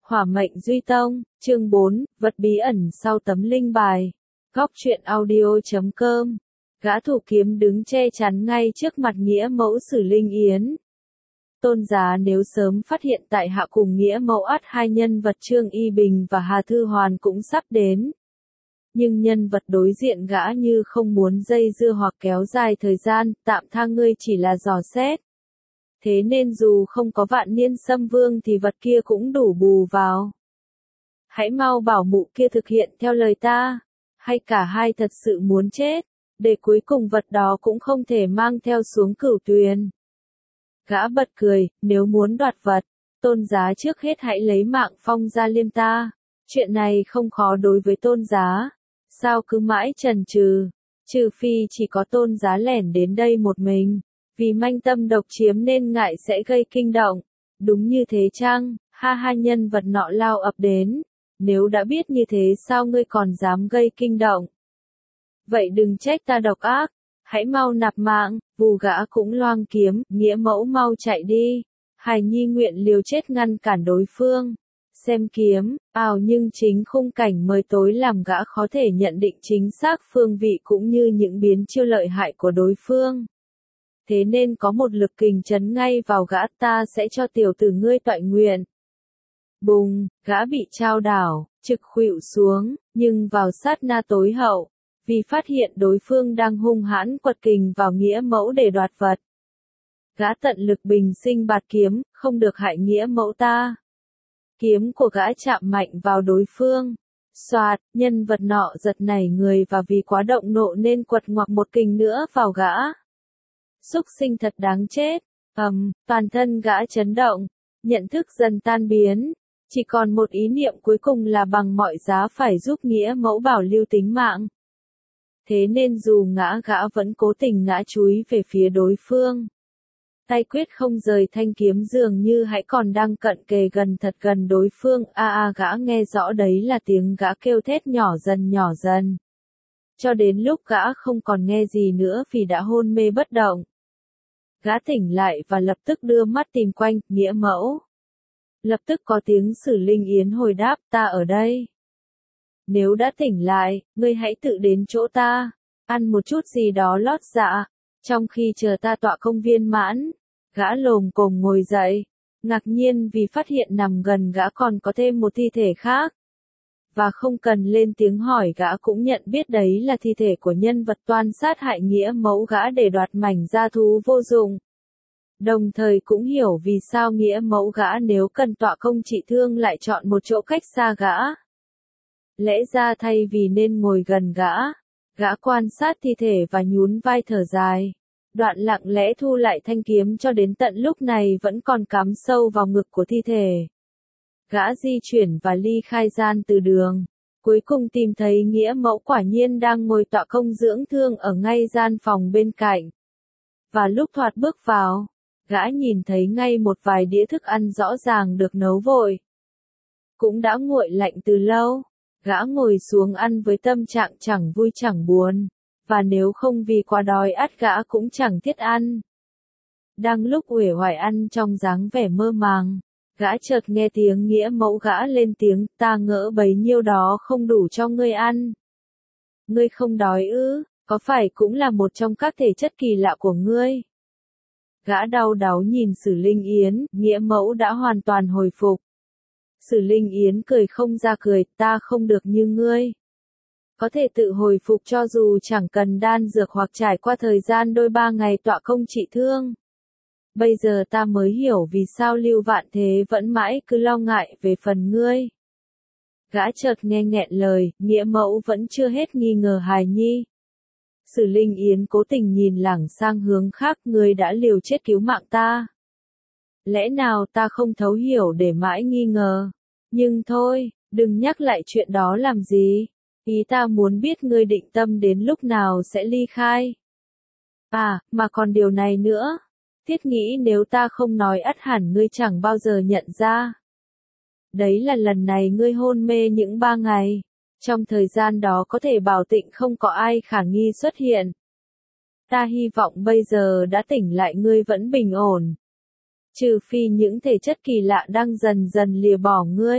Hỏa mệnh Duy Tông, chương 4, vật bí ẩn sau tấm linh bài. Góc truyện audio.com. Gã thủ kiếm đứng che chắn ngay trước mặt nghĩa mẫu Sử Linh Yến. Tôn Giá nếu sớm phát hiện tại hạ cùng nghĩa mẫu ắt hai nhân vật Trương Y Bình và Hà Thư Hoàn cũng sắp đến. Nhưng nhân vật đối diện gã như không muốn dây dưa hoặc kéo dài thời gian, tạm tha ngươi chỉ là dò xét. Thế nên dù không có Vạn Niên Xâm Vương thì vật kia cũng đủ bù vào. Hãy mau bảo mụ kia thực hiện theo lời ta, hay cả hai thật sự muốn chết, để cuối cùng vật đó cũng không thể mang theo xuống Cửu Tuyền. Gã bật cười, nếu muốn đoạt vật, Tôn Giá trước hết hãy lấy mạng Phong Gia Liêm ta. Chuyện này không khó đối với Tôn Giá, sao cứ mãi chần chừ, trừ phi chỉ có Tôn Giá lẻn đến đây một mình. Vì manh tâm độc chiếm nên ngại sẽ gây kinh động. Đúng như thế chăng? Ha ha, nhân vật nọ lao ập đến. Nếu đã biết như thế sao ngươi còn dám gây kinh động? Vậy đừng trách ta độc ác. Hãy mau nạp mạng. Vù gã cũng loang kiếm. Nghĩa mẫu mau chạy đi. Hài nhi nguyện liều chết ngăn cản đối phương. Xem kiếm. Nhưng chính khung cảnh mới tối làm gã khó thể nhận định chính xác phương vị cũng như những biến chiêu lợi hại của đối phương. Thế nên có một lực kình chấn ngay vào gã, ta sẽ cho tiểu tử ngươi toại nguyện. Bùng, gã bị chao đảo, trực khuỵu xuống, nhưng vào sát na tối hậu, vì phát hiện đối phương đang hung hãn quật kình vào nghĩa mẫu để đoạt vật. Gã tận lực bình sinh bạt kiếm, không được hại nghĩa mẫu ta. Kiếm của gã chạm mạnh vào đối phương. Xoạt, nhân vật nọ giật nảy người và vì quá động nộ nên quật ngoặc một kình nữa vào gã. Súc sinh thật đáng chết. Toàn thân gã chấn động, nhận thức dần tan biến, chỉ còn một ý niệm cuối cùng là bằng mọi giá phải giúp nghĩa mẫu bảo lưu tính mạng. Thế nên dù ngã gã vẫn cố tình ngã chúi về phía đối phương. Tay quyết không rời thanh kiếm dường như hãy còn đang cận kề gần thật gần đối phương. Gã nghe rõ đấy là tiếng gã kêu thét nhỏ dần. Cho đến lúc gã không còn nghe gì nữa vì đã hôn mê bất động. Gã tỉnh lại và lập tức đưa mắt tìm quanh, nghĩa mẫu. Lập tức có tiếng Sử Linh Yến hồi đáp, ta ở đây. Nếu đã tỉnh lại, ngươi hãy tự đến chỗ ta, ăn một chút gì đó lót dạ, trong khi chờ ta tọa công viên mãn. Gã lồm cồm ngồi dậy, ngạc nhiên vì phát hiện nằm gần gã còn có thêm một thi thể khác. Và không cần lên tiếng hỏi gã cũng nhận biết đấy là thi thể của nhân vật toan sát hại nghĩa mẫu gã để đoạt mảnh gia thú vô dụng. Đồng thời cũng hiểu vì sao nghĩa mẫu gã nếu cần tọa công trị thương lại chọn một chỗ cách xa gã. Lẽ ra thay vì nên ngồi gần gã quan sát thi thể và nhún vai thở dài. Đoạn lặng lẽ thu lại thanh kiếm cho đến tận lúc này vẫn còn cắm sâu vào ngực của thi thể. Gã di chuyển và ly khai gian từ đường. Cuối cùng tìm thấy nghĩa mẫu quả nhiên đang ngồi tọa công dưỡng thương ở ngay gian phòng bên cạnh. Và lúc thoạt bước vào, gã nhìn thấy ngay một vài đĩa thức ăn rõ ràng được nấu vội. Cũng đã nguội lạnh từ lâu. Gã ngồi xuống ăn với tâm trạng chẳng vui chẳng buồn. Và nếu không vì quá đói ắt gã cũng chẳng thiết ăn. Đang lúc uể oải ăn trong dáng vẻ mơ màng. Gã chợt nghe tiếng nghĩa mẫu gã lên tiếng, ta ngỡ bấy nhiêu đó không đủ cho ngươi ăn. Ngươi không đói ư, có phải cũng là một trong các thể chất kỳ lạ của ngươi? Gã đau đáu nhìn Sử Linh Yến, nghĩa mẫu đã hoàn toàn hồi phục. Sử Linh Yến cười không ra cười, ta không được như ngươi. Có thể tự hồi phục cho dù chẳng cần đan dược hoặc trải qua thời gian đôi 3 ngày tọa công trị thương. Bây giờ ta mới hiểu vì sao Lưu Vạn Thế vẫn mãi cứ lo ngại về phần ngươi. Gã chợt nghe nghẹn lời, nghĩa mẫu vẫn chưa hết nghi ngờ hài nhi. Sử Linh Yến cố tình nhìn lảng sang hướng khác, ngươi đã liều chết cứu mạng ta. Lẽ nào ta không thấu hiểu để mãi nghi ngờ? Nhưng thôi, đừng nhắc lại chuyện đó làm gì. Ý ta muốn biết ngươi định tâm đến lúc nào sẽ ly khai. Mà còn điều này nữa. Thiết nghĩ nếu ta không nói ắt hẳn ngươi chẳng bao giờ nhận ra. Đấy là lần này ngươi hôn mê những 3 ngày. Trong thời gian đó có thể bảo tịnh không có ai khả nghi xuất hiện. Ta hy vọng bây giờ đã tỉnh lại ngươi vẫn bình ổn. Trừ phi những thể chất kỳ lạ đang dần dần lìa bỏ ngươi.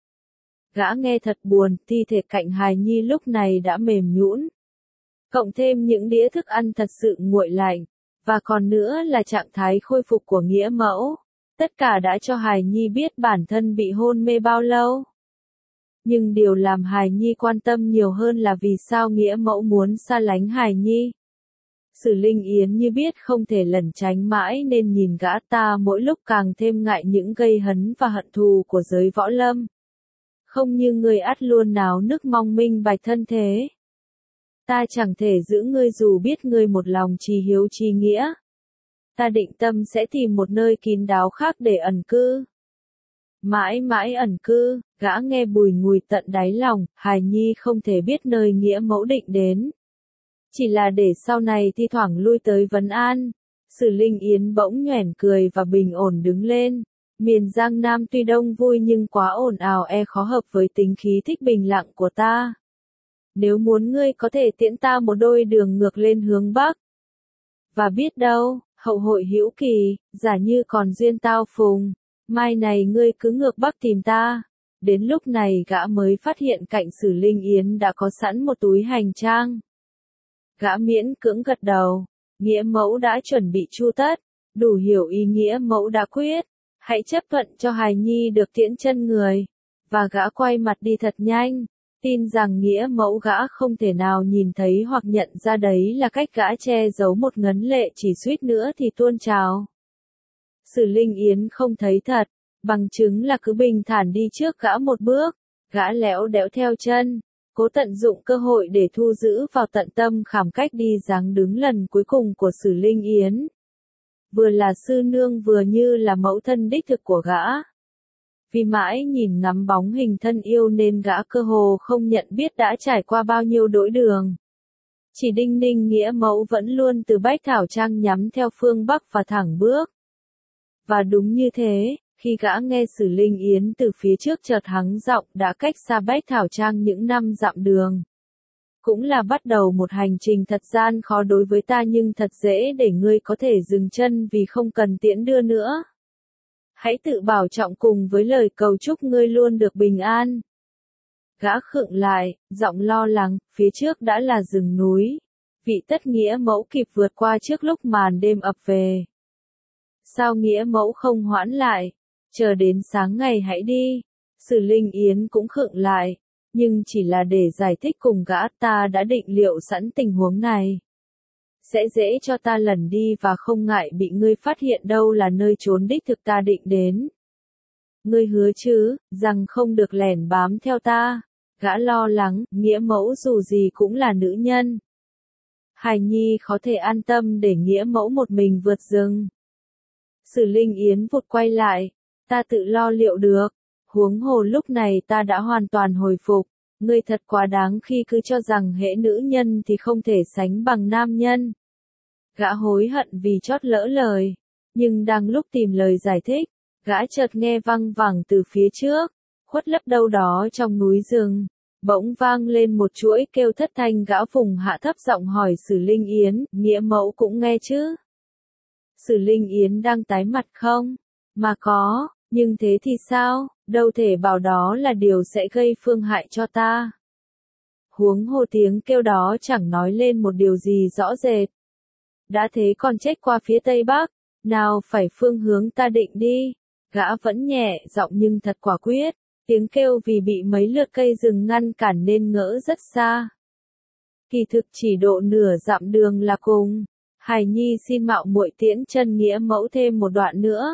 Gã nghe thật buồn, thi thể cạnh hài nhi lúc này đã mềm nhũn. Cộng thêm những đĩa thức ăn thật sự nguội lạnh, và còn nữa là trạng thái khôi phục của nghĩa mẫu. Tất cả đã cho hài nhi biết bản thân bị hôn mê bao lâu. Nhưng điều làm hài nhi quan tâm nhiều hơn là vì sao nghĩa mẫu muốn xa lánh hài nhi. Sử Linh Yến như biết không thể lẩn tránh mãi nên nhìn gã ta mỗi lúc càng thêm ngại những gây hấn và hận thù của giới võ lâm. Không như ngươi ắt luôn náo nức mong minh bạch thân thế. Ta chẳng thể giữ ngươi dù biết ngươi một lòng trì hiếu trì nghĩa. Ta định tâm sẽ tìm một nơi kín đáo khác để ẩn cư. Mãi mãi ẩn cư, gã nghe bùi ngùi tận đáy lòng, hài nhi không thể biết nơi nghĩa mẫu định đến. Chỉ là để sau này thi thoảng lui tới vấn an. Sử Linh Yến bỗng nhoẻn cười và bình ổn đứng lên. Miền Giang Nam tuy đông vui nhưng quá ồn ào khó hợp với tính khí thích bình lặng của ta. Nếu muốn ngươi có thể tiễn ta một đôi đường ngược lên hướng Bắc. Và biết đâu, hậu hội hữu kỳ, giả như còn duyên tao phùng, mai này ngươi cứ ngược Bắc tìm ta. Đến lúc này gã mới phát hiện cạnh Sử Linh Yến đã có sẵn một túi hành trang. Gã miễn cưỡng gật đầu, nghĩa mẫu đã chuẩn bị chu tất, đủ hiểu ý nghĩa mẫu đã quyết. Hãy chấp thuận cho hài nhi được tiễn chân người. Và gã quay mặt đi thật nhanh, tin rằng nghĩa mẫu gã không thể nào nhìn thấy hoặc nhận ra đấy là cách gã che giấu một ngấn lệ chỉ suýt nữa thì tuôn trào. Sử Linh Yến không thấy thật, bằng chứng là cứ bình thản đi trước gã một bước, gã lẽo đẽo theo chân, cố tận dụng cơ hội để thu giữ vào tận tâm khảm cách đi dáng đứng lần cuối cùng của Sử Linh Yến. Vừa là sư nương vừa như là mẫu thân đích thực của gã. Vì mãi nhìn ngắm bóng hình thân yêu nên gã cơ hồ không nhận biết đã trải qua bao nhiêu đỗi đường. Chỉ đinh ninh nghĩa mẫu vẫn luôn từ Bách Thảo Trang nhắm theo phương Bắc và thẳng bước. Và đúng như thế, khi gã nghe Sử Linh Yến từ phía trước chợt hắng giọng đã cách xa Bách Thảo Trang những năm dặm đường. Cũng là bắt đầu một hành trình thật gian khó đối với ta nhưng thật dễ để ngươi có thể dừng chân vì không cần tiễn đưa nữa. Hãy tự bảo trọng cùng với lời cầu chúc ngươi luôn được bình an. Gã khựng lại, giọng lo lắng, phía trước đã là rừng núi. Vị tất nghĩa mẫu kịp vượt qua trước lúc màn đêm ập về. Sao nghĩa mẫu không hoãn lại, chờ đến sáng ngày hãy đi. Sử Linh Yến cũng khựng lại. Nhưng chỉ là để giải thích cùng gã ta đã định liệu sẵn tình huống này. Sẽ dễ cho ta lần đi và không ngại bị ngươi phát hiện đâu là nơi trốn đích thực ta định đến. Ngươi hứa chứ, rằng không được lẻn bám theo ta. Gã lo lắng, nghĩa mẫu dù gì cũng là nữ nhân. Hài nhi khó thể an tâm để nghĩa mẫu một mình vượt rừng. Sử Linh Yến vụt quay lại, ta tự lo liệu được. Huống hồ lúc này ta đã hoàn toàn hồi phục, ngươi thật quá đáng khi cứ cho rằng hễ nữ nhân thì không thể sánh bằng nam nhân. Gã hối hận vì chót lỡ lời, nhưng đang lúc tìm lời giải thích, gã chợt nghe văng vẳng từ phía trước, khuất lấp đâu đó trong núi rừng, bỗng vang lên một chuỗi kêu thất thanh gã vùng hạ thấp giọng hỏi Sử Linh Yến, nghĩa mẫu cũng nghe chứ? Sử Linh Yến đang tái mặt không? Mà có. Nhưng thế thì sao, đâu thể bảo đó là điều sẽ gây phương hại cho ta. Huống hồ tiếng kêu đó chẳng nói lên một điều gì rõ rệt. Đã thế còn trách qua phía Tây Bắc, nào phải phương hướng ta định đi. Gã vẫn nhẹ giọng nhưng thật quả quyết, tiếng kêu vì bị mấy lượt cây rừng ngăn cản nên ngỡ rất xa. Kỳ thực chỉ độ nửa dặm đường là cùng. Hài nhi xin mạo muội tiễn chân nghĩa mẫu thêm một đoạn nữa.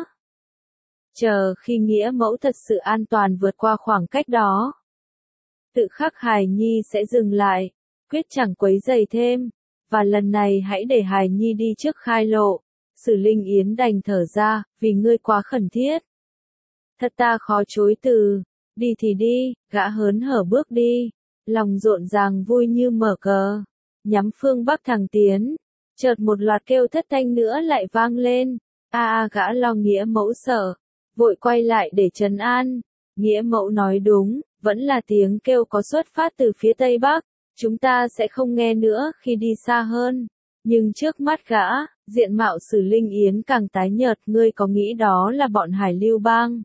Chờ khi nghĩa mẫu thật sự an toàn vượt qua khoảng cách đó. Tự khắc hài nhi sẽ dừng lại, quyết chẳng quấy rầy thêm, và lần này hãy để hài nhi đi trước khai lộ. Sử Linh Yến đành thở ra, vì ngươi quá khẩn thiết. Thật ta khó chối từ, đi thì đi, gã hớn hở bước đi, lòng rộn ràng vui như mở cờ, nhắm phương Bắc thẳng tiến. Chợt một loạt kêu thất thanh nữa lại vang lên, gã lo nghĩa mẫu sợ. Vội quay lại để trấn an. Nghĩa mẫu nói đúng, vẫn là tiếng kêu có xuất phát từ phía Tây Bắc. Chúng ta sẽ không nghe nữa khi đi xa hơn. Nhưng trước mắt gã, Diện mạo Sử Linh Yến càng tái nhợt, ngươi có nghĩ đó là bọn Hải Lưu Bang?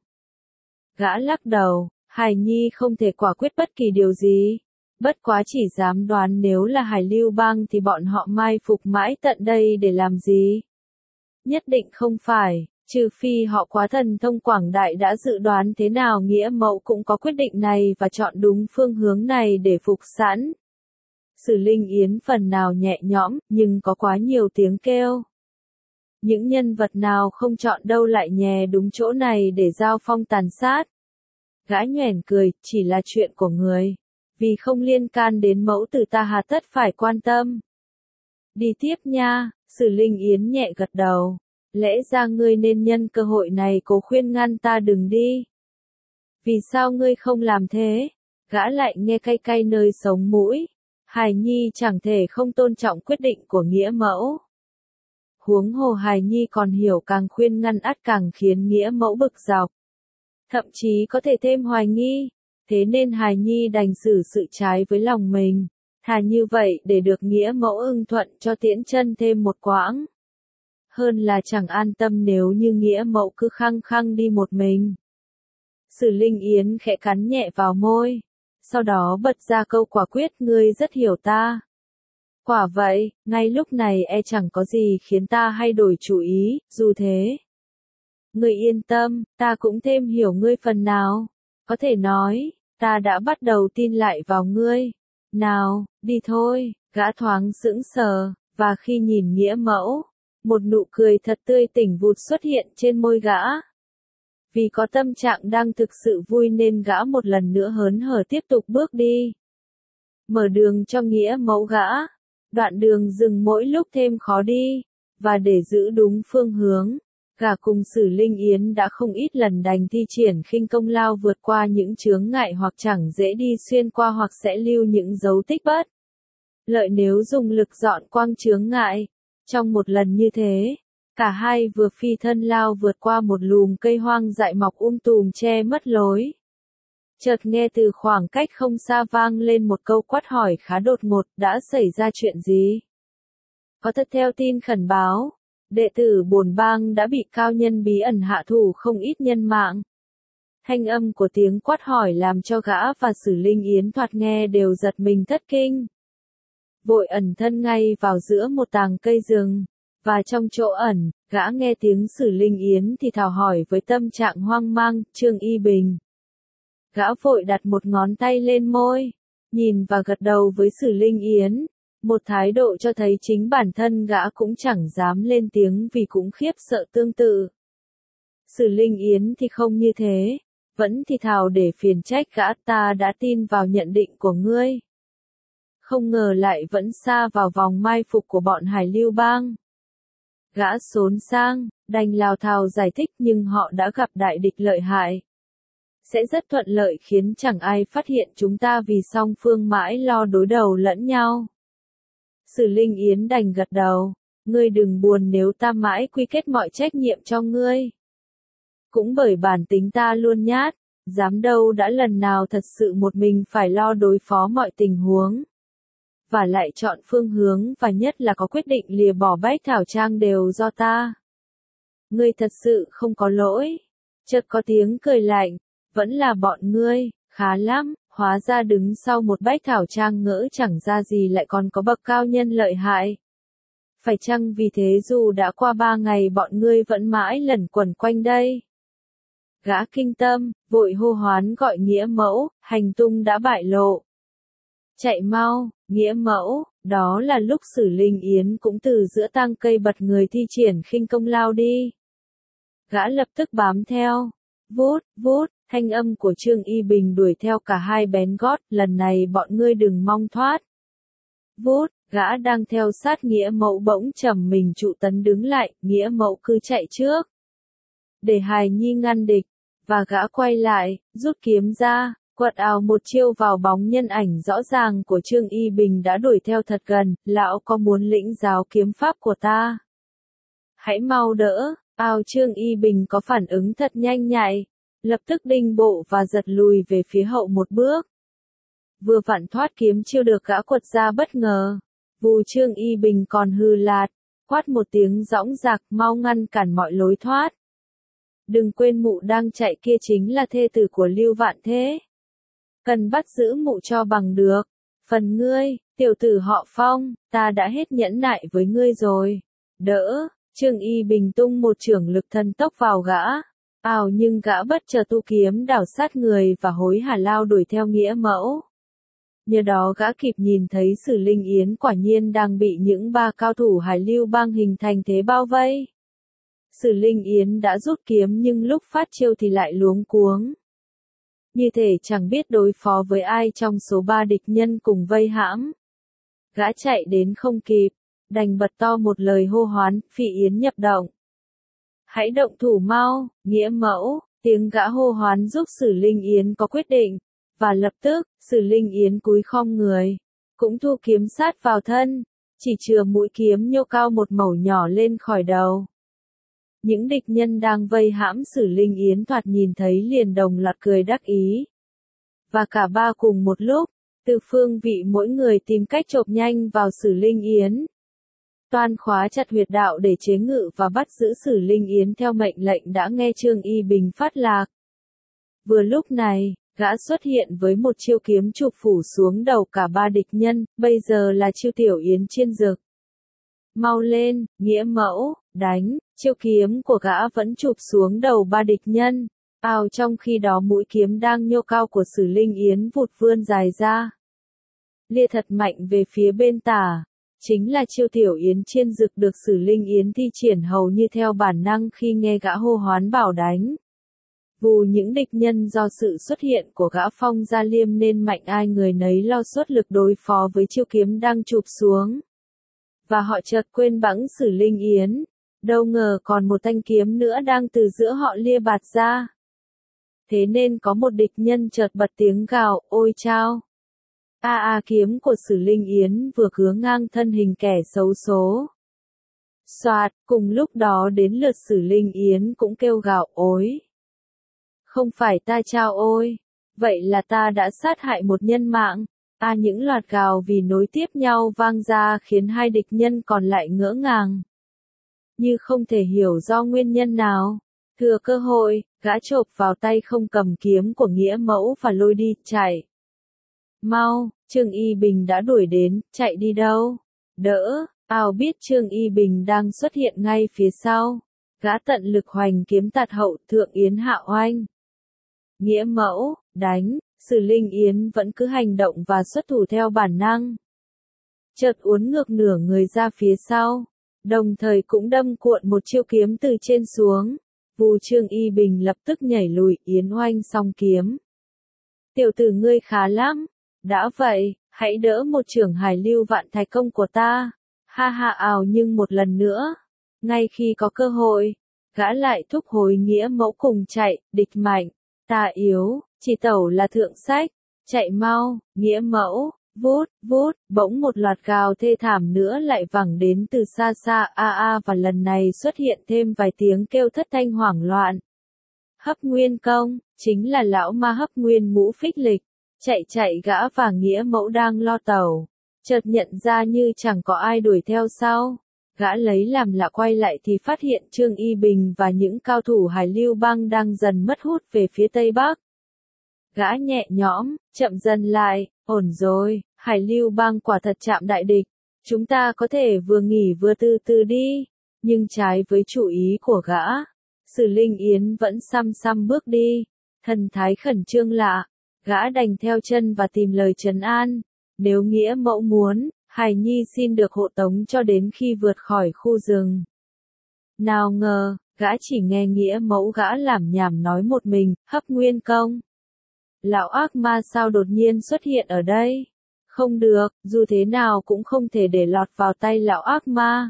Gã lắc đầu, Hải Nhi không thể quả quyết bất kỳ điều gì. Bất quá chỉ dám đoán nếu là Hải Lưu Bang thì bọn họ mai phục mãi tận đây để làm gì? Nhất định không phải, trừ phi họ quá thần thông quảng đại đã dự đoán thế nào nghĩa mẫu cũng có quyết định này và chọn đúng phương hướng này để phục sẵn. Sử Linh Yến phần nào nhẹ nhõm, nhưng có quá nhiều tiếng kêu. Những nhân vật nào không chọn đâu lại nhè đúng chỗ này để giao phong tàn sát. Gã nhoẻn cười, chỉ là chuyện của người. Vì không liên can đến mẫu tử ta hà tất phải quan tâm. Đi tiếp nha, Sử Linh Yến nhẹ gật đầu. Lẽ ra ngươi nên nhân cơ hội này cố khuyên ngăn ta đừng đi. Vì sao ngươi không làm thế? Gã lại nghe cay cay nơi sống mũi. Hài Nhi chẳng thể không tôn trọng quyết định của nghĩa mẫu. Huống hồ Hài Nhi còn hiểu càng khuyên ngăn ắt càng khiến nghĩa mẫu bực dọc. Thậm chí có thể thêm hoài nghi. Thế nên Hài Nhi đành xử sự trái với lòng mình. Thà như vậy để được nghĩa mẫu ưng thuận cho tiễn chân thêm một quãng. Hơn là chẳng an tâm nếu như nghĩa mẫu cứ khăng khăng đi một mình. Sử Linh Yến khẽ cắn nhẹ vào môi. Sau đó bật ra câu quả quyết, ngươi rất hiểu ta. Quả vậy, ngay lúc này chẳng có gì khiến ta hay đổi chủ ý, dù thế. Ngươi yên tâm, ta cũng thêm hiểu ngươi phần nào. Có thể nói, ta đã bắt đầu tin lại vào ngươi. Nào, đi thôi, gã thoáng sững sờ, và khi nhìn nghĩa mẫu, một nụ cười thật tươi tỉnh vụt xuất hiện trên môi gã. Vì có tâm trạng đang thực sự vui nên gã một lần nữa hớn hở tiếp tục bước đi. Mở đường cho nghĩa mẫu gã. Đoạn đường dừng mỗi lúc thêm khó đi. Và để giữ đúng phương hướng, gã cùng Sử Linh Yến đã không ít lần đành thi triển khinh công lao vượt qua những chướng ngại hoặc chẳng dễ đi xuyên qua hoặc sẽ lưu những dấu tích bất lợi nếu dùng lực dọn quang chướng ngại. Trong một lần như thế, cả hai vừa phi thân lao vượt qua một lùm cây hoang dại mọc tùm che mất lối. Chợt nghe từ khoảng cách không xa vang lên một câu quát hỏi khá đột ngột, đã xảy ra chuyện gì? Có thật theo tin khẩn báo, đệ tử Bồn Bang đã bị cao nhân bí ẩn hạ thủ không ít nhân mạng. Thanh âm của tiếng quát hỏi làm cho gã và Sử Linh Yến thoạt nghe đều giật mình thất kinh. Vội ẩn thân ngay vào giữa một tàng cây rừng, và trong chỗ ẩn, gã nghe tiếng Sử Linh Yến thì thào hỏi với tâm trạng hoang mang, Trương Y Bình. Gã vội đặt một ngón tay lên môi, nhìn và gật đầu với Sử Linh Yến, một thái độ cho thấy chính bản thân gã cũng chẳng dám lên tiếng vì cũng khiếp sợ tương tự. Sử Linh Yến thì không như thế, vẫn thì thào để phiền trách gã, ta đã tin vào nhận định của ngươi. Không ngờ lại vẫn sa vào vòng mai phục của bọn Hải Lưu Bang. Gã xốn sang, đành lào thào giải thích nhưng họ đã gặp đại địch lợi hại. Sẽ rất thuận lợi khiến chẳng ai phát hiện chúng ta vì song phương mãi lo đối đầu lẫn nhau. Sử Linh Yến đành gật đầu, ngươi đừng buồn nếu ta mãi quy kết mọi trách nhiệm cho ngươi. Cũng bởi bản tính ta luôn nhát, dám đâu đã lần nào thật sự một mình phải lo đối phó mọi tình huống. Và lại chọn phương hướng và nhất là có quyết định lìa bỏ Bách Thảo Trang đều do ta. Ngươi thật sự không có lỗi. Chợt có tiếng cười lạnh, vẫn là bọn ngươi, khá lắm, hóa ra đứng sau một Bách Thảo Trang ngỡ chẳng ra gì lại còn có bậc cao nhân lợi hại. Phải chăng vì thế dù đã qua 3 ngày bọn ngươi vẫn mãi lẩn quẩn quanh đây? Gã kinh tâm, vội hô hoán gọi nghĩa mẫu, hành tung đã bại lộ. Chạy mau, nghĩa mẫu, đó là lúc Sử Linh Yến cũng từ giữa tang cây bật người thi triển khinh công lao đi. Gã lập tức bám theo. Vút, vút, thanh âm của Trương Y Bình đuổi theo cả hai bén gót, lần này bọn ngươi đừng mong thoát. Vút, gã đang theo sát nghĩa mẫu bỗng trầm mình trụ tấn đứng lại, nghĩa mẫu cứ chạy trước. Để Hài Nhi ngăn địch, và gã quay lại, rút kiếm ra. Quật ào một chiêu vào bóng nhân ảnh rõ ràng của Trương Y Bình đã đuổi theo thật gần, lão có muốn lĩnh giáo kiếm pháp của ta? Hãy mau đỡ, Trương Y Bình có phản ứng thật nhanh nhạy, lập tức đinh bộ và giật lùi về phía hậu một bước. Vừa vặn thoát kiếm chiêu được gã quật ra bất ngờ, vù Trương Y Bình còn hừ lạt, quát một tiếng dõng dạc, mau ngăn cản mọi lối thoát. Đừng quên mụ đang chạy kia chính là thê tử của Lưu Vạn Thế. Cần bắt giữ mụ cho bằng được. Phần ngươi, tiểu tử họ Phong, ta đã hết nhẫn nại với ngươi rồi. Đỡ, Trương Y Bình tung một chưởng lực thần tốc vào gã. Nhưng gã bất chợt tu kiếm đảo sát người và hối hả lao đuổi theo Nghĩa Mẫu. Nhờ đó gã kịp nhìn thấy Sử Linh Yến quả nhiên đang bị những ba cao thủ Hải Lưu Bang hình thành thế bao vây. Sử Linh Yến đã rút kiếm nhưng lúc phát chiêu thì lại luống cuống. Như thể chẳng biết đối phó với ai trong số ba địch nhân cùng vây hãm. Gã chạy đến không kịp, đành bật to một lời hô hoán, Phỉ Yến nhập động. Hãy động thủ mau, Nghĩa Mẫu, tiếng gã hô hoán giúp Sử Linh Yến có quyết định, và lập tức, Sử Linh Yến cúi khom người, cũng thu kiếm sát vào thân, chỉ chừa mũi kiếm nhô cao một mẩu nhỏ lên khỏi đầu. Những địch nhân đang vây hãm Sử Linh Yến thoạt nhìn thấy liền đồng loạt cười đắc ý. Và cả ba cùng một lúc, từ phương vị mỗi người tìm cách chộp nhanh vào Sử Linh Yến. Toan khóa chặt huyệt đạo để chế ngự và bắt giữ Sử Linh Yến theo mệnh lệnh đã nghe Trương Y Bình phát lạc. Vừa lúc này, gã xuất hiện với một chiêu kiếm chụp phủ xuống đầu cả ba địch nhân, bây giờ là chiêu Tiểu Yến chiên dực. Mau lên, Nghĩa Mẫu, đánh, chiêu kiếm của gã vẫn chụp xuống đầu ba địch nhân. Trong khi đó mũi kiếm đang nhô cao của Sử Linh Yến vụt vươn dài ra. Lia thật mạnh về phía bên tả. Chính là chiêu Tiểu Yến chiên dực được Sử Linh Yến thi triển hầu như theo bản năng khi nghe gã hô hoán bảo đánh. Vù những địch nhân do sự xuất hiện của gã Phong Gia Liêm nên mạnh ai người nấy lo xuất lực đối phó với chiêu kiếm đang chụp xuống. Và họ chợt quên bẵng Sử Linh Yến. Đâu ngờ còn một thanh kiếm nữa đang từ giữa họ lia bạt ra. Thế nên có một địch nhân chợt bật tiếng gào, ôi chao! Kiếm của Sử Linh Yến vừa cứa ngang thân hình kẻ xấu số. Soạt, cùng lúc đó đến lượt Sử Linh Yến cũng kêu gào ối. Không phải ta chao ôi, vậy là ta đã sát hại một nhân mạng. Những loạt gào vì nối tiếp nhau vang ra khiến hai địch nhân còn lại ngỡ ngàng. Như không thể hiểu do nguyên nhân nào. Thừa cơ hội, gã chộp vào tay không cầm kiếm của Nghĩa Mẫu và lôi đi, chạy. Mau, Trương Y Bình đã đuổi đến, chạy đi đâu? Đỡ, biết Trương Y Bình đang xuất hiện ngay phía sau. Gã tận lực hoành kiếm tạt hậu thượng Yến hạ oanh. Nghĩa Mẫu, đánh, Sử Linh Yến vẫn cứ hành động và xuất thủ theo bản năng. Chợt uốn ngược nửa người ra phía sau, đồng thời cũng đâm cuộn một chiêu kiếm từ trên xuống. Vù Trương Y Bình lập tức nhảy lùi, Yến oanh xong kiếm. Tiểu tử ngươi khá lắm. Đã vậy, hãy đỡ một chưởng Hải Lưu Vạn Thái công của ta. Ha ha nhưng một lần nữa. Ngay khi có cơ hội, gã lại thúc hối Nghĩa Mẫu cùng chạy, địch mạnh. Ta yếu, chỉ tẩu là thượng sách. Chạy mau, Nghĩa Mẫu, vút, bỗng một loạt gào thê thảm nữa lại vẳng đến từ xa xa và lần này xuất hiện thêm vài tiếng kêu thất thanh hoảng loạn. Hấp Nguyên Công, chính là lão ma Hấp Nguyên Ngũ Phích Lịch. Chạy gã và Nghĩa Mẫu đang lo tẩu, chợt nhận ra như chẳng có ai đuổi theo sau. Gã lấy làm lạ quay lại thì phát hiện Trương Y Bình và những cao thủ Hải Lưu Bang đang dần mất hút về phía tây bắc. Gã nhẹ nhõm, chậm dần lại, ổn rồi, Hải Lưu Bang quả thật chạm đại địch. Chúng ta có thể vừa nghỉ vừa từ từ đi. Nhưng trái với chủ ý của gã, Sử Linh Yến vẫn xăm bước đi, thần thái khẩn trương lạ. Gã đành theo chân và tìm lời trấn an. Nếu Nghĩa Mẫu muốn, Hải Nhi xin được hộ tống cho đến khi vượt khỏi khu rừng. Nào ngờ, gã chỉ nghe Nghĩa Mẫu gã lảm nhảm nói một mình, Hấp Nguyên Công. Lão ác ma sao đột nhiên xuất hiện ở đây? Không được, dù thế nào cũng không thể để lọt vào tay lão ác ma.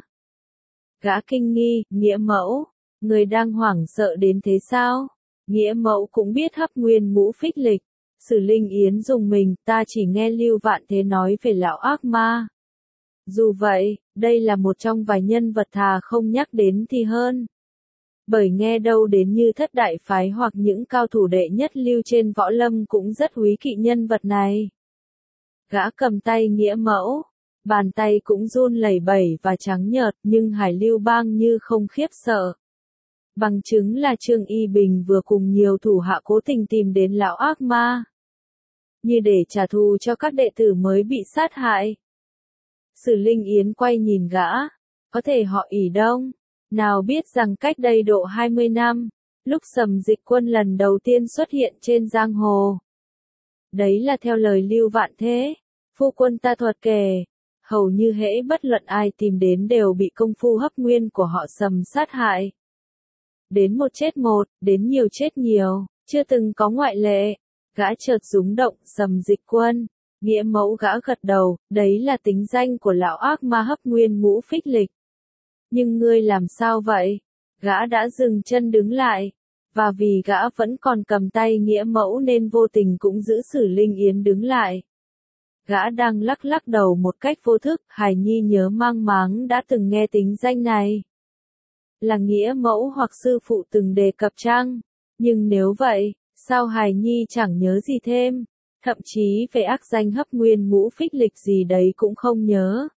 Gã kinh nghi, Nghĩa Mẫu, người đang hoảng sợ đến thế sao? Nghĩa Mẫu cũng biết Hấp Nguyên Ngũ Phích Lịch. Sử Linh Yến dùng mình, ta chỉ nghe Lưu Vạn Thế nói về lão ác ma. Dù vậy, đây là một trong vài nhân vật thà không nhắc đến thì hơn. Bởi nghe đâu đến như Thất Đại Phái hoặc những cao thủ đệ nhất lưu trên võ lâm cũng rất húy kỵ nhân vật này. Gã cầm tay Nghĩa Mẫu, Bàn tay cũng run lẩy bẩy và trắng nhợt, nhưng Hải Lưu Bang như không khiếp sợ. Bằng chứng là Trương Y Bình vừa cùng nhiều thủ hạ cố tình tìm đến lão ác ma, như để trả thù cho các đệ tử mới bị sát hại. Sử Linh Yến quay nhìn gã, có thể họ ỷ Đông, nào biết rằng cách đây độ 20 năm, lúc Sầm Dịch Quân lần đầu tiên xuất hiện trên giang hồ. Đấy là theo lời Lưu Vạn Thế, phu quân ta thuật kể, hầu như hễ bất luận ai tìm đến đều bị công phu hấp nguyên của họ Sầm sát hại. Đến một chết một, đến nhiều chết nhiều, chưa từng có ngoại lệ. Gã chợt rúng động, Sầm Dịch Quân, nghĩa mẫu gã gật đầu, đấy là tính danh của lão ác ma hấp nguyên ngũ phích lịch. Nhưng ngươi làm sao vậy? Gã đã dừng chân đứng lại, và vì gã vẫn còn cầm tay nghĩa mẫu nên vô tình cũng giữ Sử Linh Yến đứng lại. Gã đang lắc lắc đầu một cách vô thức, Hải Nhi nhớ mang máng đã từng nghe tính danh này. Là nghĩa mẫu hoặc sư phụ từng đề cập chăng? Nhưng nếu vậy, sao Hải Nhi chẳng nhớ gì thêm? Thậm chí về ác danh hấp nguyên ngũ phích lịch gì đấy cũng không nhớ.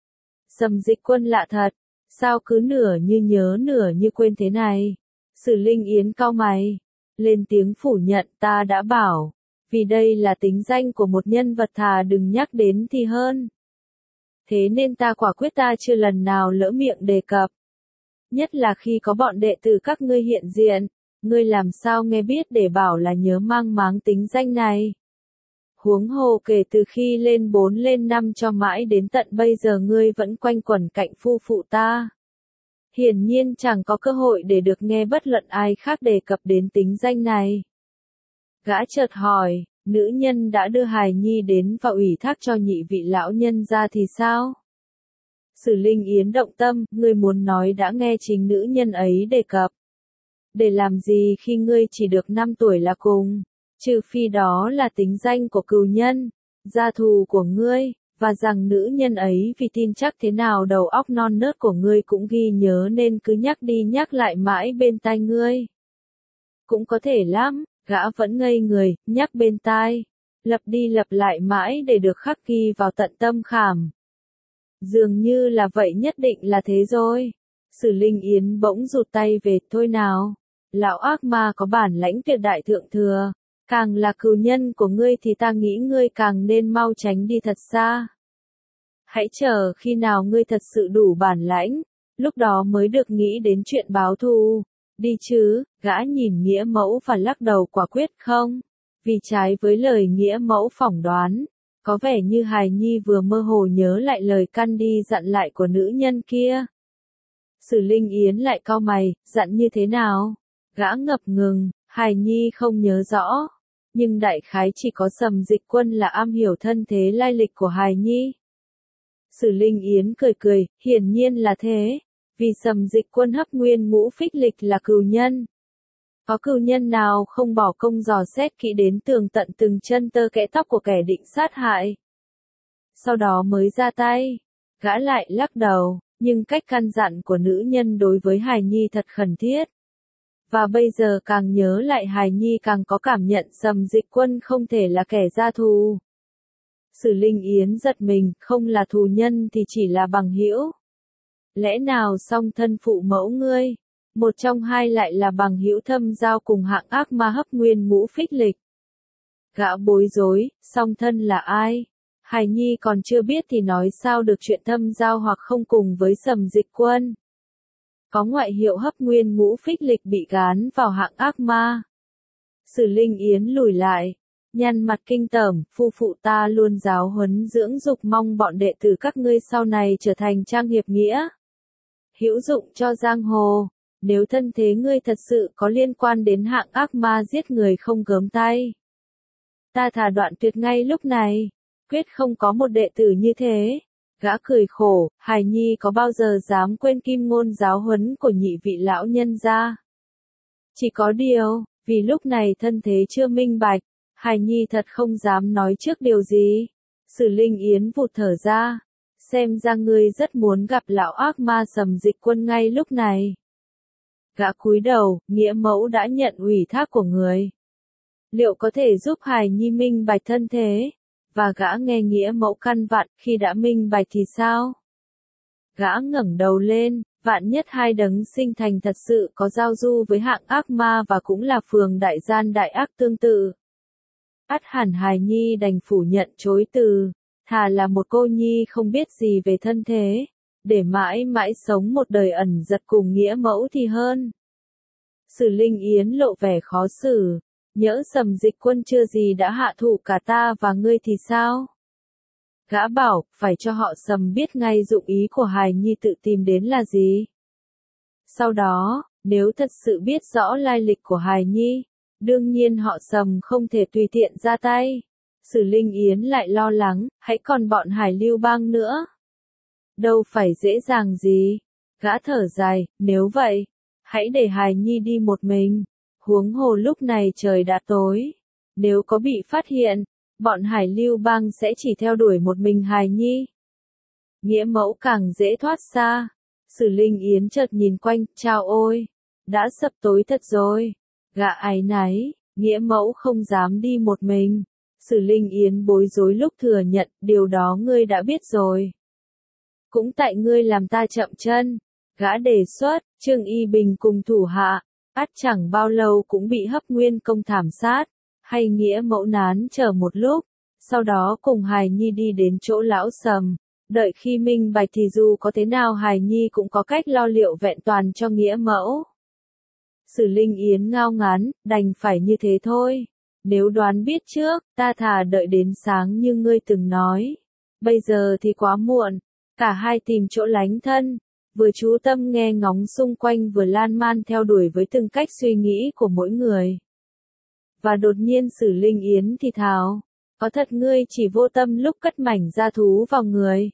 Sầm Dịch Quân lạ thật, sao cứ nửa như nhớ nửa như quên thế này? Sử Linh Yến cau mày, lên tiếng phủ nhận, ta đã bảo, vì đây là tính danh của một nhân vật thà đừng nhắc đến thì hơn. Thế nên ta quả quyết ta chưa lần nào lỡ miệng đề cập. Nhất là khi có bọn đệ tử các ngươi hiện diện, ngươi làm sao nghe biết để bảo là nhớ mang máng tính danh này. Huống hồ kể từ khi lên 4 lên 5 cho mãi đến tận bây giờ ngươi vẫn quanh quẩn cạnh phu phụ ta. Hiển nhiên chẳng có cơ hội để được nghe bất luận ai khác đề cập đến tính danh này. Gã chợt hỏi, nữ nhân đã đưa Hài Nhi đến và ủy thác cho nhị vị lão nhân ra thì sao? Sử Linh Yến động tâm, ngươi muốn nói đã nghe chính nữ nhân ấy đề cập. Để làm gì khi ngươi chỉ được 5 tuổi là cùng, trừ phi đó là tính danh của cừu nhân, gia thù của ngươi, và rằng nữ nhân ấy vì tin chắc thế nào đầu óc non nớt của ngươi cũng ghi nhớ nên cứ nhắc đi nhắc lại mãi bên tai ngươi. Cũng có thể lắm, gã vẫn ngây người, nhắc bên tai, lặp đi lặp lại mãi để được khắc ghi vào tận tâm khảm. Dường như là vậy, nhất định là thế rồi. Sử Linh Yến bỗng rụt tay về, thôi nào. Lão ác ma có bản lãnh tuyệt đại thượng thừa. Càng là cừu nhân của ngươi thì ta nghĩ ngươi càng nên mau tránh đi thật xa. Hãy chờ khi nào ngươi thật sự đủ bản lãnh, lúc đó mới được nghĩ đến chuyện báo thù. Đi chứ, gã nhìn nghĩa mẫu và lắc đầu quả quyết không. Vì trái với lời nghĩa mẫu phỏng đoán, có vẻ như Hài Nhi vừa mơ hồ nhớ lại lời căn đi dặn lại của nữ nhân kia. Sử Linh Yến lại cau mày, dặn như thế nào? Gã ngập ngừng, Hài Nhi không nhớ rõ. Nhưng đại khái chỉ có Sầm Dịch Quân là am hiểu thân thế lai lịch của Hài Nhi. Sử Linh Yến cười cười, hiển nhiên là thế. Vì Sầm Dịch Quân hấp nguyên ngũ phích lịch là cừu nhân. Có cừu nhân nào không bỏ công dò xét kỹ đến tường tận từng chân tơ kẽ tóc của kẻ định sát hại? Sau đó mới ra tay. Gã lại lắc đầu, nhưng cách căn dặn của nữ nhân đối với Hài Nhi thật khẩn thiết. Và bây giờ càng nhớ lại Hài Nhi càng có cảm nhận Sầm Dịch Quân không thể là kẻ gia thù. Sử Linh Yến giật mình, không là thù nhân thì chỉ là bằng hữu. Lẽ nào song thân phụ mẫu ngươi, một trong hai lại là bằng hữu thâm giao cùng hạng ác ma hấp nguyên ngũ phích lịch? Gã bối rối, song thân là ai? Hài Nhi còn chưa biết thì nói sao được chuyện thâm giao hoặc không cùng với Sầm Dịch Quân. Có ngoại hiệu hấp nguyên ngũ phích lịch bị gán vào hạng ác ma. Sử Linh Yến lùi lại, nhăn mặt kinh tởm, phu phụ ta luôn giáo huấn dưỡng dục mong bọn đệ tử các ngươi sau này trở thành trang hiệp nghĩa, hữu dụng cho giang hồ. Nếu thân thế ngươi thật sự có liên quan đến hạng ác ma giết người không gớm tay, ta thà đoạn tuyệt ngay lúc này, quyết không có một đệ tử như thế. Gã cười khổ, Hài Nhi có bao giờ dám quên kim ngôn giáo huấn của nhị vị lão nhân gia? Chỉ có điều, vì lúc này thân thế chưa minh bạch, Hài Nhi thật không dám nói trước điều gì. Sử Linh Yến vụt thở ra, xem ra ngươi rất muốn gặp lão ác ma Sầm Dịch Quân ngay lúc này. Gã cúi đầu, nghĩa mẫu đã nhận ủy thác của người. Liệu có thể giúp Hài Nhi minh bạch thân thế? Và gã nghe nghĩa mẫu căn vặn, khi đã minh bạch thì sao? Gã ngẩng đầu lên, vạn nhất hai đấng sinh thành thật sự có giao du với hạng ác ma và cũng là phường đại gian đại ác tương tự. Ắt hẳn hài nhi đành phủ nhận chối từ, thà là một cô nhi không biết gì về thân thế, để mãi mãi sống một đời ẩn giật cùng nghĩa mẫu thì hơn. Sử Linh Yến lộ vẻ khó xử, nhỡ Sầm Dịch Quân chưa gì đã hạ thủ cả ta và ngươi thì sao? Gã bảo, phải cho họ Sầm biết ngay dụng ý của hài nhi tự tìm đến là gì. Sau đó, nếu thật sự biết rõ lai lịch của hài nhi, đương nhiên họ Sầm không thể tùy tiện ra tay. Sử Linh Yến lại lo lắng, hãy còn bọn Hải Lưu Bang nữa. Đâu phải dễ dàng gì. Gã thở dài, nếu vậy, hãy để hài nhi đi một mình. Huống hồ lúc này trời đã tối. Nếu có bị phát hiện, bọn Hải Lưu Bang sẽ chỉ theo đuổi một mình hài nhi. Nghĩa mẫu càng dễ thoát xa. Sử Linh Yến chợt nhìn quanh, chao ôi, đã sập tối thật rồi. Gã áy náy, nghĩa mẫu không dám đi một mình. Sử Linh Yến bối rối lúc thừa nhận, điều đó ngươi đã biết rồi. Cũng tại ngươi làm ta chậm chân. Gã đề xuất, Trương Y Bình cùng thủ hạ, ắt chẳng bao lâu cũng bị Hấp Nguyên Công thảm sát. Hay nghĩa mẫu nán chờ một lúc, sau đó cùng hài nhi đi đến chỗ lão Sầm. Đợi khi minh bạch thì dù có thế nào hài nhi cũng có cách lo liệu vẹn toàn cho nghĩa mẫu. Sử Linh Yến ngao ngán, đành phải như thế thôi. Nếu đoán biết trước, ta thà đợi đến sáng như ngươi từng nói. Bây giờ thì quá muộn. Cả hai tìm chỗ lánh thân, vừa chú tâm nghe ngóng xung quanh vừa lan man theo đuổi với từng cách suy nghĩ của mỗi người. Và đột nhiên Sử Linh Yến thì thào, có thật ngươi chỉ vô tâm lúc cất mảnh da thú vào người.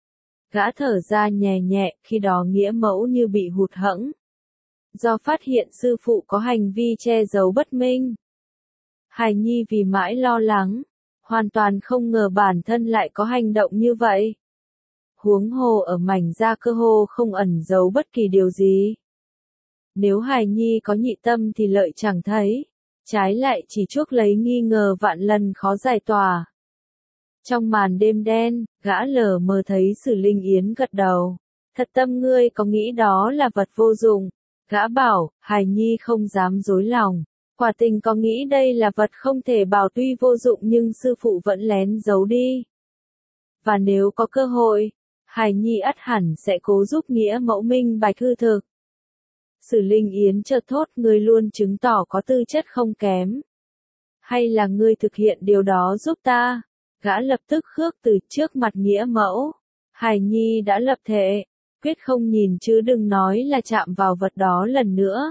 Gã thở ra nhẹ nhẹ, khi đó nghĩa mẫu như bị hụt hẫng. Do phát hiện sư phụ có hành vi che giấu bất minh. Hài nhi vì mãi lo lắng, hoàn toàn không ngờ bản thân lại có hành động như vậy. Huống hồ ở mảnh da cơ hồ không ẩn giấu bất kỳ điều gì. Nếu hài nhi có nhị tâm thì lợi chẳng thấy, trái lại chỉ chuốc lấy nghi ngờ vạn lần khó giải tỏa. Trong màn đêm đen, gã lờ mờ thấy Sử Linh Yến gật đầu. Thật tâm ngươi có nghĩ đó là vật vô dụng. Gã bảo, hài nhi không dám dối lòng. Quả tình có nghĩ đây là vật không thể bảo tuy vô dụng nhưng sư phụ vẫn lén giấu đi. Và nếu có cơ hội, hài nhi ắt hẳn sẽ cố giúp nghĩa mẫu minh bạch hư thực. Sử Linh Yến chợt thốt, ngươi luôn chứng tỏ có tư chất không kém. Hay là ngươi thực hiện điều đó giúp ta? Gã lập tức khước từ trước mặt nghĩa mẫu. Hài nhi đã lập thệ, quyết không nhìn chứ đừng nói là chạm vào vật đó lần nữa.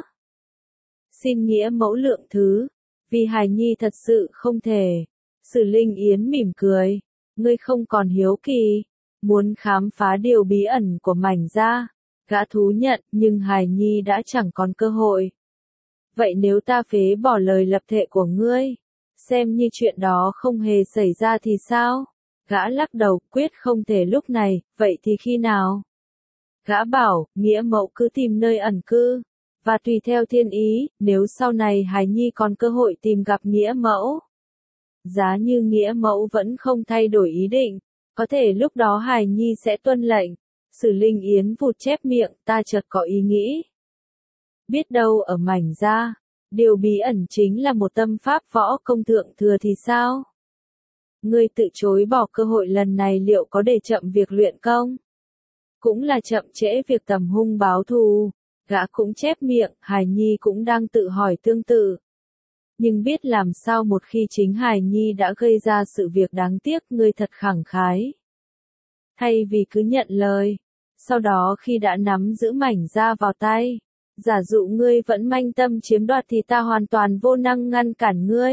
Xin nghĩa mẫu lượng thứ, vì hài nhi thật sự không thể. Sử Linh Yến mỉm cười, ngươi không còn hiếu kỳ, muốn khám phá điều bí ẩn của mảnh da. Gã thú nhận, nhưng hài nhi đã chẳng còn cơ hội. Vậy nếu ta phế bỏ lời lập thệ của ngươi, xem như chuyện đó không hề xảy ra thì sao? Gã lắc đầu, quyết không thể lúc này, vậy thì khi nào? Gã bảo, nghĩa mẫu cứ tìm nơi ẩn cư, và tùy theo thiên ý, nếu sau này hài nhi còn cơ hội tìm gặp nghĩa mẫu. Giá như nghĩa mẫu vẫn không thay đổi ý định, có thể lúc đó hài nhi sẽ tuân lệnh. Sử Linh Yến vụt chép miệng, ta chợt có ý nghĩ. Biết đâu ở mảnh da, điều bí ẩn chính là một tâm pháp võ công thượng thừa thì sao? Ngươi tự chối bỏ cơ hội lần này liệu có để chậm việc luyện công? Cũng là chậm trễ việc tầm hung báo thù. Gã cũng chép miệng, hài nhi cũng đang tự hỏi tương tự. Nhưng biết làm sao một khi chính hài nhi đã gây ra sự việc đáng tiếc, ngươi thật khẳng khái. Thay vì cứ nhận lời, sau đó khi đã nắm giữ mảnh da vào tay, giả dụ ngươi vẫn manh tâm chiếm đoạt thì ta hoàn toàn vô năng ngăn cản ngươi.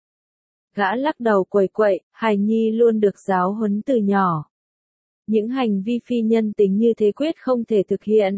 Gã lắc đầu quẩy quậy, hài nhi luôn được giáo huấn từ nhỏ. Những hành vi phi nhân tính như thế quyết không thể thực hiện.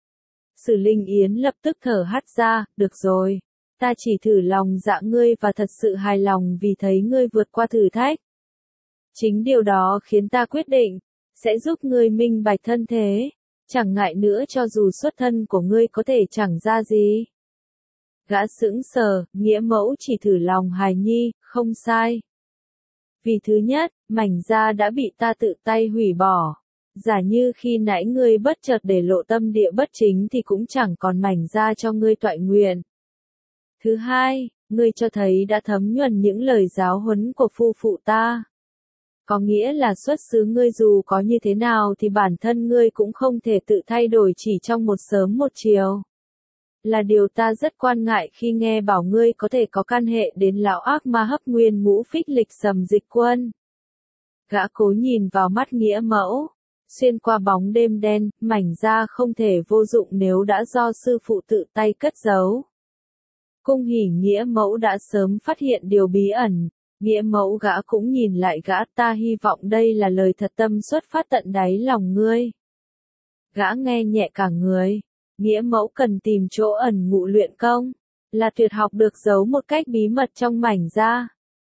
Sử Linh Yến lập tức thở hắt ra, được rồi, ta chỉ thử lòng dạ ngươi và thật sự hài lòng vì thấy ngươi vượt qua thử thách. Chính điều đó khiến ta quyết định, sẽ giúp ngươi minh bạch thân thế, chẳng ngại nữa cho dù xuất thân của ngươi có thể chẳng ra gì. Gã sững sờ, nghĩa mẫu chỉ thử lòng hài nhi, không sai. Vì thứ nhất, mảnh da đã bị ta tự tay hủy bỏ. Giả như khi nãy ngươi bất chợt để lộ tâm địa bất chính thì cũng chẳng còn mảnh da cho ngươi toại nguyện. Thứ hai, ngươi cho thấy đã thấm nhuần những lời giáo huấn của phu phụ ta. Có nghĩa là xuất xứ ngươi dù có như thế nào thì bản thân ngươi cũng không thể tự thay đổi chỉ trong một sớm một chiều. Là điều ta rất quan ngại khi nghe bảo ngươi có thể có can hệ đến lão ác ma hấp nguyên ngũ phích lịch sầm dịch quân. Gã cố nhìn vào mắt nghĩa mẫu. Xuyên qua bóng đêm đen, mảnh da không thể vô dụng nếu đã do sư phụ tự tay cất giấu. Cung hỉ nghĩa mẫu đã sớm phát hiện điều bí ẩn. Nghĩa mẫu gã cũng nhìn lại gã, ta hy vọng đây là lời thật tâm xuất phát tận đáy lòng ngươi. Gã nghe nhẹ cả người. Nghĩa mẫu cần tìm chỗ ẩn ngụ luyện công. Là tuyệt học được giấu một cách bí mật trong mảnh da.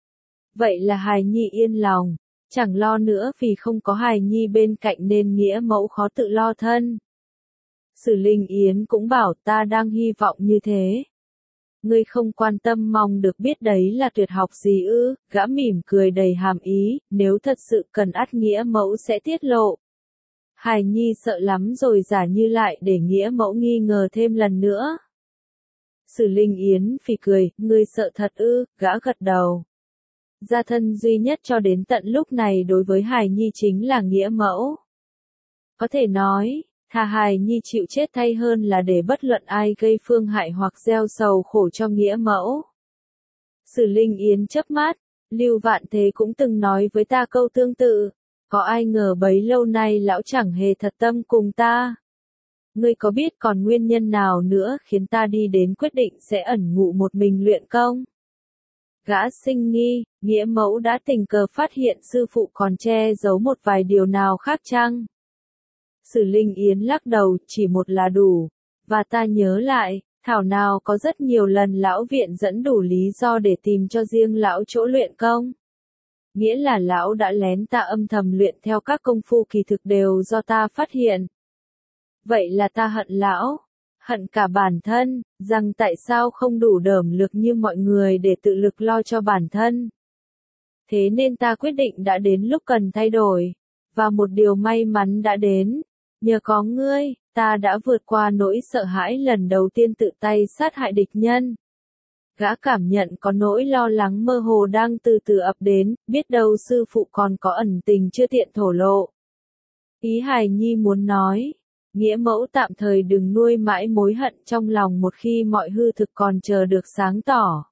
Vậy là hài nhi yên lòng. Chẳng lo nữa vì không có hài nhi bên cạnh nên nghĩa mẫu khó tự lo thân. Sử Linh Yến cũng bảo ta đang hy vọng như thế. Ngươi không quan tâm mong được biết đấy là tuyệt học gì ư? Gã mỉm cười đầy hàm ý, nếu thật sự cần ắt nghĩa mẫu sẽ tiết lộ. Hài nhi sợ lắm rồi giả như lại để nghĩa mẫu nghi ngờ thêm lần nữa. Sử Linh Yến phì cười, ngươi sợ thật ư? Gã gật đầu. Gia thân duy nhất cho đến tận lúc này đối với hài nhi chính là nghĩa mẫu. Có thể nói, thà hài nhi chịu chết thay hơn là để bất luận ai gây phương hại hoặc gieo sầu khổ cho nghĩa mẫu. Sử Linh Yến chớp mắt, Lưu Vạn Thế cũng từng nói với ta câu tương tự, có ai ngờ bấy lâu nay lão chẳng hề thật tâm cùng ta. Ngươi có biết còn nguyên nhân nào nữa khiến ta đi đến quyết định sẽ ẩn ngụ một mình luyện công? Gã sinh nghi, nghĩa mẫu đã tình cờ phát hiện sư phụ còn che giấu một vài điều nào khác chăng? Sử Linh Yến lắc đầu, chỉ một là đủ. Và ta nhớ lại, thảo nào có rất nhiều lần lão viện dẫn đủ lý do để tìm cho riêng lão chỗ luyện công. Nghĩa là lão đã lén ta âm thầm luyện theo các công phu kỳ thực đều do ta phát hiện. Vậy là ta hận lão, hận cả bản thân, rằng tại sao không đủ đởm lực như mọi người để tự lực lo cho bản thân. Thế nên ta quyết định đã đến lúc cần thay đổi. Và một điều may mắn đã đến. Nhờ có ngươi, ta đã vượt qua nỗi sợ hãi lần đầu tiên tự tay sát hại địch nhân. Gã cảm nhận có nỗi lo lắng mơ hồ đang từ từ ập đến, biết đâu sư phụ còn có ẩn tình chưa tiện thổ lộ. Ý hài nhi muốn nói, nghĩa mẫu tạm thời đừng nuôi mãi mối hận trong lòng một khi mọi hư thực còn chờ được sáng tỏ.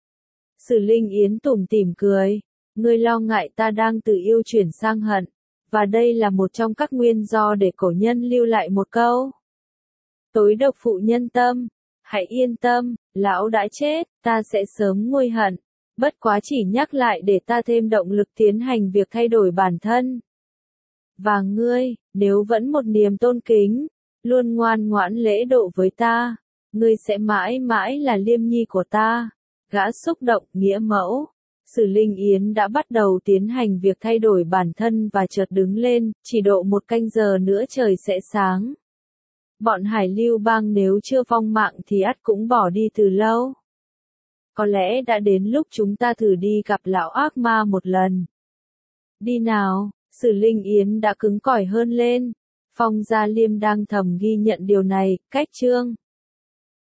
Sử Linh Yến tủm tỉm cười, ngươi lo ngại ta đang từ yêu chuyển sang hận. Và đây là một trong các nguyên do để cổ nhân lưu lại một câu. Tối độc phụ nhân tâm, hãy yên tâm, lão đã chết, ta sẽ sớm nguôi hận. Bất quá chỉ nhắc lại để ta thêm động lực tiến hành việc thay đổi bản thân. Và ngươi, nếu vẫn một niềm tôn kính, luôn ngoan ngoãn lễ độ với ta, ngươi sẽ mãi mãi là liêm nhi của ta. Gã xúc động, nghĩa mẫu. Sử Linh Yến đã bắt đầu tiến hành việc thay đổi bản thân và chợt đứng lên, chỉ độ một canh giờ nữa trời sẽ sáng. Bọn Hải Lưu Bang nếu chưa vong mạng thì ắt cũng bỏ đi từ lâu. Có lẽ đã đến lúc chúng ta thử đi gặp lão ác ma một lần. Đi nào, Sử Linh Yến đã cứng cỏi hơn lên. Phong Gia Liêm đang thầm ghi nhận điều này, cách chương